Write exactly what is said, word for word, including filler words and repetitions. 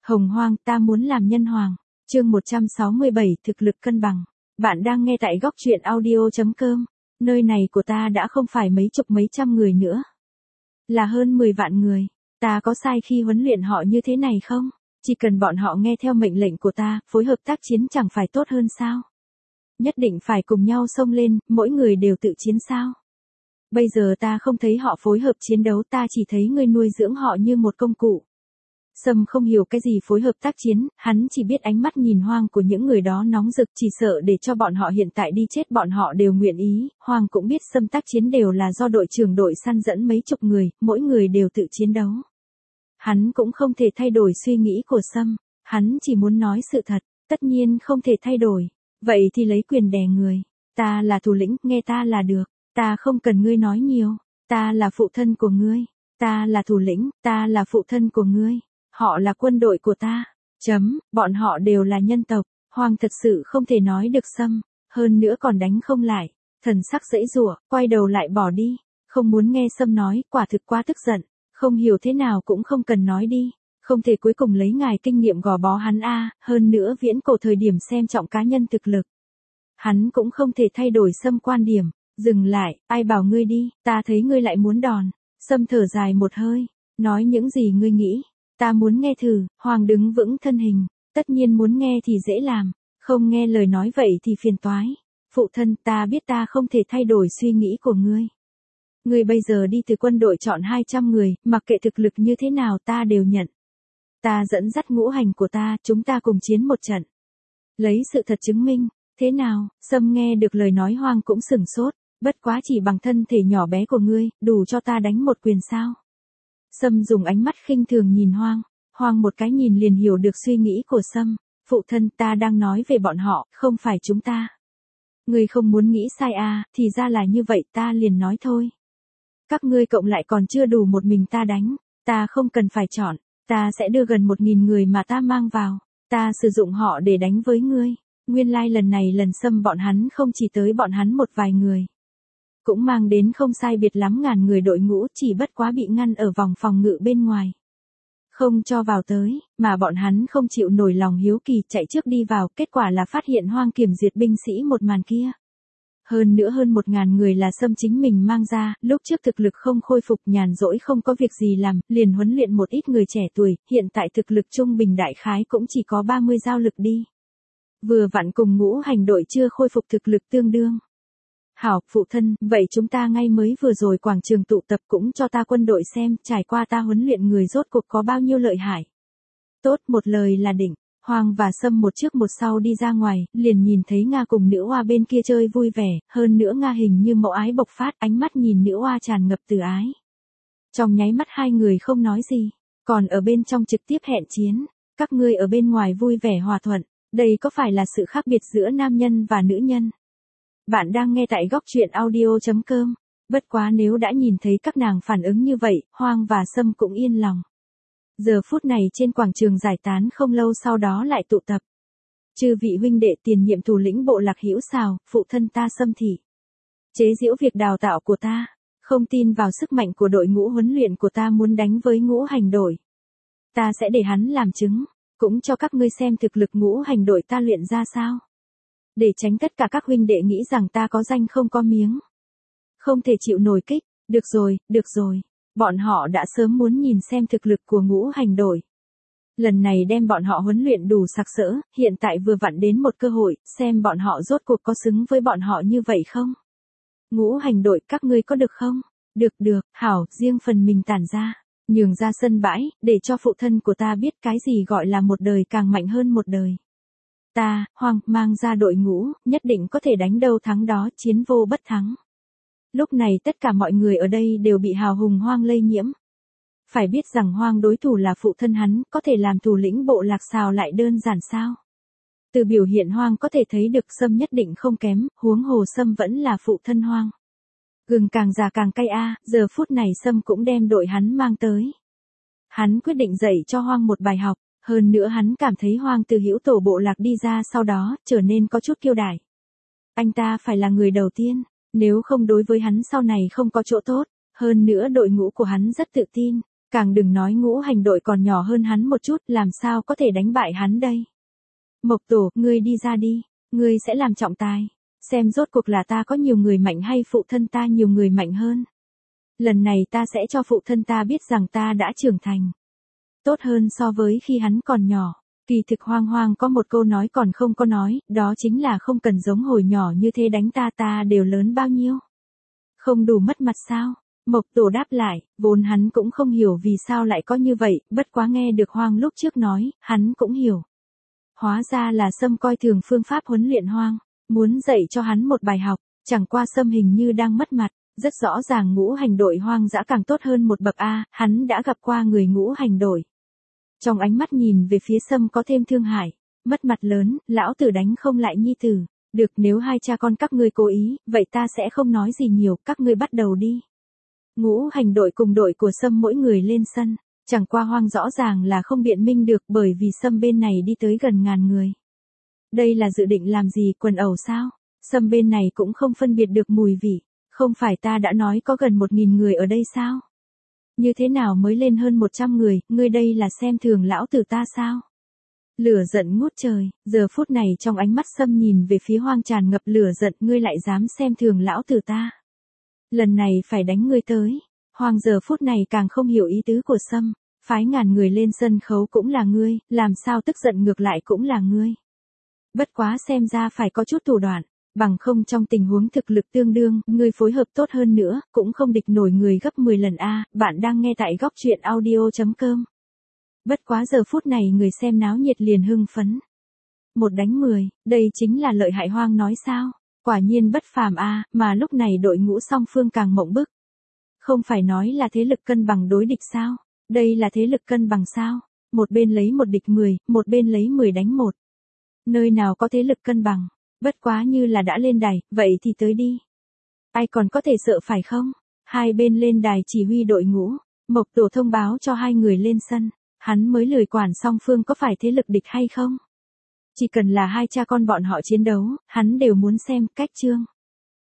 Hồng Hoang, ta muốn làm nhân hoàng. Chương một trăm sáu mươi bảy, thực lực cân bằng. Bạn đang nghe tại góc truyện audio chấm com. Nơi này của ta đã không phải mấy chục mấy trăm người nữa, là hơn mười vạn người. Ta có sai khi huấn luyện họ như thế này không? Chỉ cần bọn họ nghe theo mệnh lệnh của ta, phối hợp tác chiến chẳng phải tốt hơn sao? Nhất định phải cùng nhau xông lên, mỗi người đều tự chiến sao? Bây giờ ta không thấy họ phối hợp chiến đấu, ta chỉ thấy ngươi nuôi dưỡng họ như một công cụ. Sâm không hiểu cái gì phối hợp tác chiến, hắn chỉ biết ánh mắt nhìn Hoang của những người đó nóng rực, chỉ sợ để cho bọn họ hiện tại đi chết bọn họ đều nguyện ý. Hoang cũng biết Sâm tác chiến đều là do đội trưởng đội săn dẫn mấy chục người, mỗi người đều tự chiến đấu. Hắn cũng không thể thay đổi suy nghĩ của Sâm, hắn chỉ muốn nói sự thật, tất nhiên không thể thay đổi. Vậy thì lấy quyền đè người, ta là thủ lĩnh, nghe ta là được, ta không cần ngươi nói nhiều, ta là phụ thân của ngươi, ta là thủ lĩnh, ta là phụ thân của ngươi. Họ là quân đội của ta. Chấm, bọn họ đều là nhân tộc. Hoang thật sự không thể nói được Sâm, hơn nữa còn đánh không lại. Thần sắc giãy giụa, quay đầu lại bỏ đi. Không muốn nghe Sâm nói, quả thực quá tức giận. Không hiểu thế nào cũng không cần nói đi. Không thể cuối cùng lấy ngài kinh nghiệm gò bó hắn a, hơn nữa viễn cổ thời điểm xem trọng cá nhân thực lực. Hắn cũng không thể thay đổi Sâm quan điểm. Dừng lại, ai bảo ngươi đi, ta thấy ngươi lại muốn đòn. Sâm thở dài một hơi, nói những gì ngươi nghĩ. Ta muốn nghe thử. Hoàng đứng vững thân hình, tất nhiên muốn nghe thì dễ làm, không nghe lời nói vậy thì phiền toái. Phụ thân, ta biết ta không thể thay đổi suy nghĩ của ngươi. Ngươi bây giờ đi từ quân đội chọn hai trăm người, mặc kệ thực lực như thế nào ta đều nhận. Ta dẫn dắt ngũ hành của ta, chúng ta cùng chiến một trận. Lấy sự thật chứng minh, thế nào? Sâm nghe được lời nói Hoang cũng sửng sốt, bất quá chỉ bằng thân thể nhỏ bé của ngươi, đủ cho ta đánh một quyền sao? Sâm dùng ánh mắt khinh thường nhìn Hoang, Hoang một cái nhìn liền hiểu được suy nghĩ của Sâm. Phụ thân, ta đang nói về bọn họ, không phải chúng ta. Ngươi không muốn nghĩ sai à, thì ra là như vậy, ta liền nói thôi. Các ngươi cộng lại còn chưa đủ một mình ta đánh, ta không cần phải chọn, ta sẽ đưa gần một nghìn người mà ta mang vào, ta sử dụng họ để đánh với ngươi. Nguyên lai lần này lần Sâm bọn hắn không chỉ tới bọn hắn một vài người, cũng mang đến không sai biệt lắm ngàn người đội ngũ, chỉ bất quá bị ngăn ở vòng phòng ngự bên ngoài. Không cho vào tới, mà bọn hắn không chịu nổi lòng hiếu kỳ chạy trước đi vào, kết quả là phát hiện Hoang kiểm diệt binh sĩ một màn kia. Hơn nữa hơn một ngàn người là Sâm chính mình mang ra, lúc trước thực lực không khôi phục nhàn rỗi không có việc gì làm, liền huấn luyện một ít người trẻ tuổi, hiện tại thực lực trung bình đại khái cũng chỉ có ba mươi giao lực đi. Vừa vặn cùng ngũ hành đội chưa khôi phục thực lực tương đương. Hảo, phụ thân, vậy chúng ta ngay mới vừa rồi quảng trường tụ tập cũng cho ta quân đội xem, trải qua ta huấn luyện người rốt cuộc có bao nhiêu lợi hại. Tốt, một lời là định. Hoang và Sâm một trước một sau đi ra ngoài, liền nhìn thấy Nga cùng nữ oa bên kia chơi vui vẻ, hơn nữa Nga hình như mẫu ái bộc phát, ánh mắt nhìn nữ oa tràn ngập từ ái. Trong nháy mắt hai người không nói gì, còn ở bên trong trực tiếp hẹn chiến, các ngươi ở bên ngoài vui vẻ hòa thuận, đây có phải là sự khác biệt giữa nam nhân và nữ nhân? Bạn đang nghe tại góc truyện audio chấm com. Bất quá nếu đã nhìn thấy các nàng phản ứng như vậy, Hoang và Sâm cũng yên lòng. Giờ phút này trên quảng trường giải tán không lâu sau đó lại tụ tập. Chư vị huynh đệ tiền nhiệm thủ lĩnh bộ lạc Hữu Sào, phụ thân ta Sâm thị. Chế giễu việc đào tạo của ta, không tin vào sức mạnh của đội ngũ huấn luyện của ta muốn đánh với ngũ hành đội. Ta sẽ để hắn làm chứng, cũng cho các ngươi xem thực lực ngũ hành đội ta luyện ra sao. Để tránh tất cả các huynh đệ nghĩ rằng ta có danh không có miếng. Không thể chịu nổi kích, được rồi, được rồi. Bọn họ đã sớm muốn nhìn xem thực lực của ngũ hành đội. Lần này đem bọn họ huấn luyện đủ sặc sỡ, hiện tại vừa vặn đến một cơ hội, xem bọn họ rốt cuộc có xứng với bọn họ như vậy không? Ngũ hành đội, các ngươi có được không? Được được, hảo, riêng phần mình tản ra, nhường ra sân bãi, để cho phụ thân của ta biết cái gì gọi là một đời càng mạnh hơn một đời. Ta, Hoang, mang ra đội ngũ, nhất định có thể đánh đâu thắng đó, chiến vô bất thắng. Lúc này tất cả mọi người ở đây đều bị hào hùng Hoang lây nhiễm. Phải biết rằng Hoang đối thủ là phụ thân hắn, có thể làm thủ lĩnh bộ lạc Sào lại đơn giản sao? Từ biểu hiện Hoang có thể thấy được Sâm nhất định không kém, huống hồ Sâm vẫn là phụ thân Hoang. Gừng càng già càng cay a, giờ phút này Sâm cũng đem đội hắn mang tới. Hắn quyết định dạy cho Hoang một bài học. Hơn nữa hắn cảm thấy Hoang từ Hữu tổ bộ lạc đi ra sau đó, trở nên có chút kiêu đại. Anh ta phải là người đầu tiên, nếu không đối với hắn sau này không có chỗ tốt, hơn nữa đội ngũ của hắn rất tự tin, Càng đừng nói ngũ hành đội còn nhỏ hơn hắn một chút, làm sao có thể đánh bại hắn đây. Mộc Tổ, ngươi đi ra đi, ngươi sẽ làm trọng tài. Xem rốt cuộc là ta có nhiều người mạnh hay phụ thân ta nhiều người mạnh hơn. Lần này ta sẽ cho phụ thân ta biết rằng ta đã trưởng thành. Tốt hơn so với khi hắn còn nhỏ. Kỳ thực Hoang Hoang có một câu nói còn không có nói, đó chính là không cần giống hồi nhỏ như thế đánh ta ta đều lớn bao nhiêu. Không đủ mất mặt sao? Mộc Tổ đáp lại, vốn hắn cũng không hiểu vì sao lại có như vậy, bất quá nghe được Hoang lúc trước nói, hắn cũng hiểu. Hóa ra là Sâm coi thường phương pháp huấn luyện Hoang, muốn dạy cho hắn một bài học, chẳng qua Sâm hình như đang mất mặt, rất rõ ràng ngũ hành đội Hoang dã càng tốt hơn một bậc A, hắn đã gặp qua người ngũ hành đội. Trong ánh mắt nhìn về phía Sâm có thêm thương hại, mất mặt lớn, lão tử đánh không lại nhi tử, được nếu hai cha con các ngươi cố ý, vậy ta sẽ không nói gì nhiều, các ngươi bắt đầu đi. Ngũ hành đội cùng đội của Sâm mỗi người lên sân, chẳng qua Hoang rõ ràng là không biện minh được bởi vì Sâm bên này đi tới gần ngàn người. Đây là dự định làm gì, quần ẩu sao? Sâm bên này cũng không phân biệt được mùi vị, không phải ta đã nói có gần một nghìn người ở đây sao? Như thế nào mới lên hơn một trăm người, ngươi đây là xem thường lão tử ta sao? Lửa giận ngút trời, giờ phút này trong ánh mắt Sâm nhìn về phía Hoang tràn ngập lửa giận, ngươi lại dám xem thường lão tử ta. Lần này phải đánh ngươi tới. Hoang giờ phút này càng không hiểu ý tứ của Sâm, phái ngàn người lên sân khấu cũng là ngươi, làm sao tức giận ngược lại cũng là ngươi. Bất quá xem ra phải có chút thủ đoạn, bằng không trong tình huống thực lực tương đương, ngươi phối hợp tốt hơn nữa, cũng không địch nổi người gấp mười lần a. Bạn đang nghe tại góc truyện audio chấm com. Bất quá giờ phút này người xem náo nhiệt liền hưng phấn. Một đánh mười, đây chính là lợi hại. Hoang nói sao? Quả nhiên bất phàm a, mà lúc này đội ngũ song phương càng mộng bức. Không phải nói là thế lực cân bằng đối địch sao? Đây là thế lực cân bằng sao? Một bên lấy một địch mười, một bên lấy mười đánh một. Nơi nào có thế lực cân bằng? Bất quá như là đã lên đài, vậy thì tới đi. Ai còn có thể sợ phải không? Hai bên lên đài chỉ huy đội ngũ, Mộc Tổ thông báo cho hai người lên sân, hắn mới lười quản song phương có phải thế lực địch hay không. Chỉ cần là hai cha con bọn họ chiến đấu, hắn đều muốn xem. Cách chương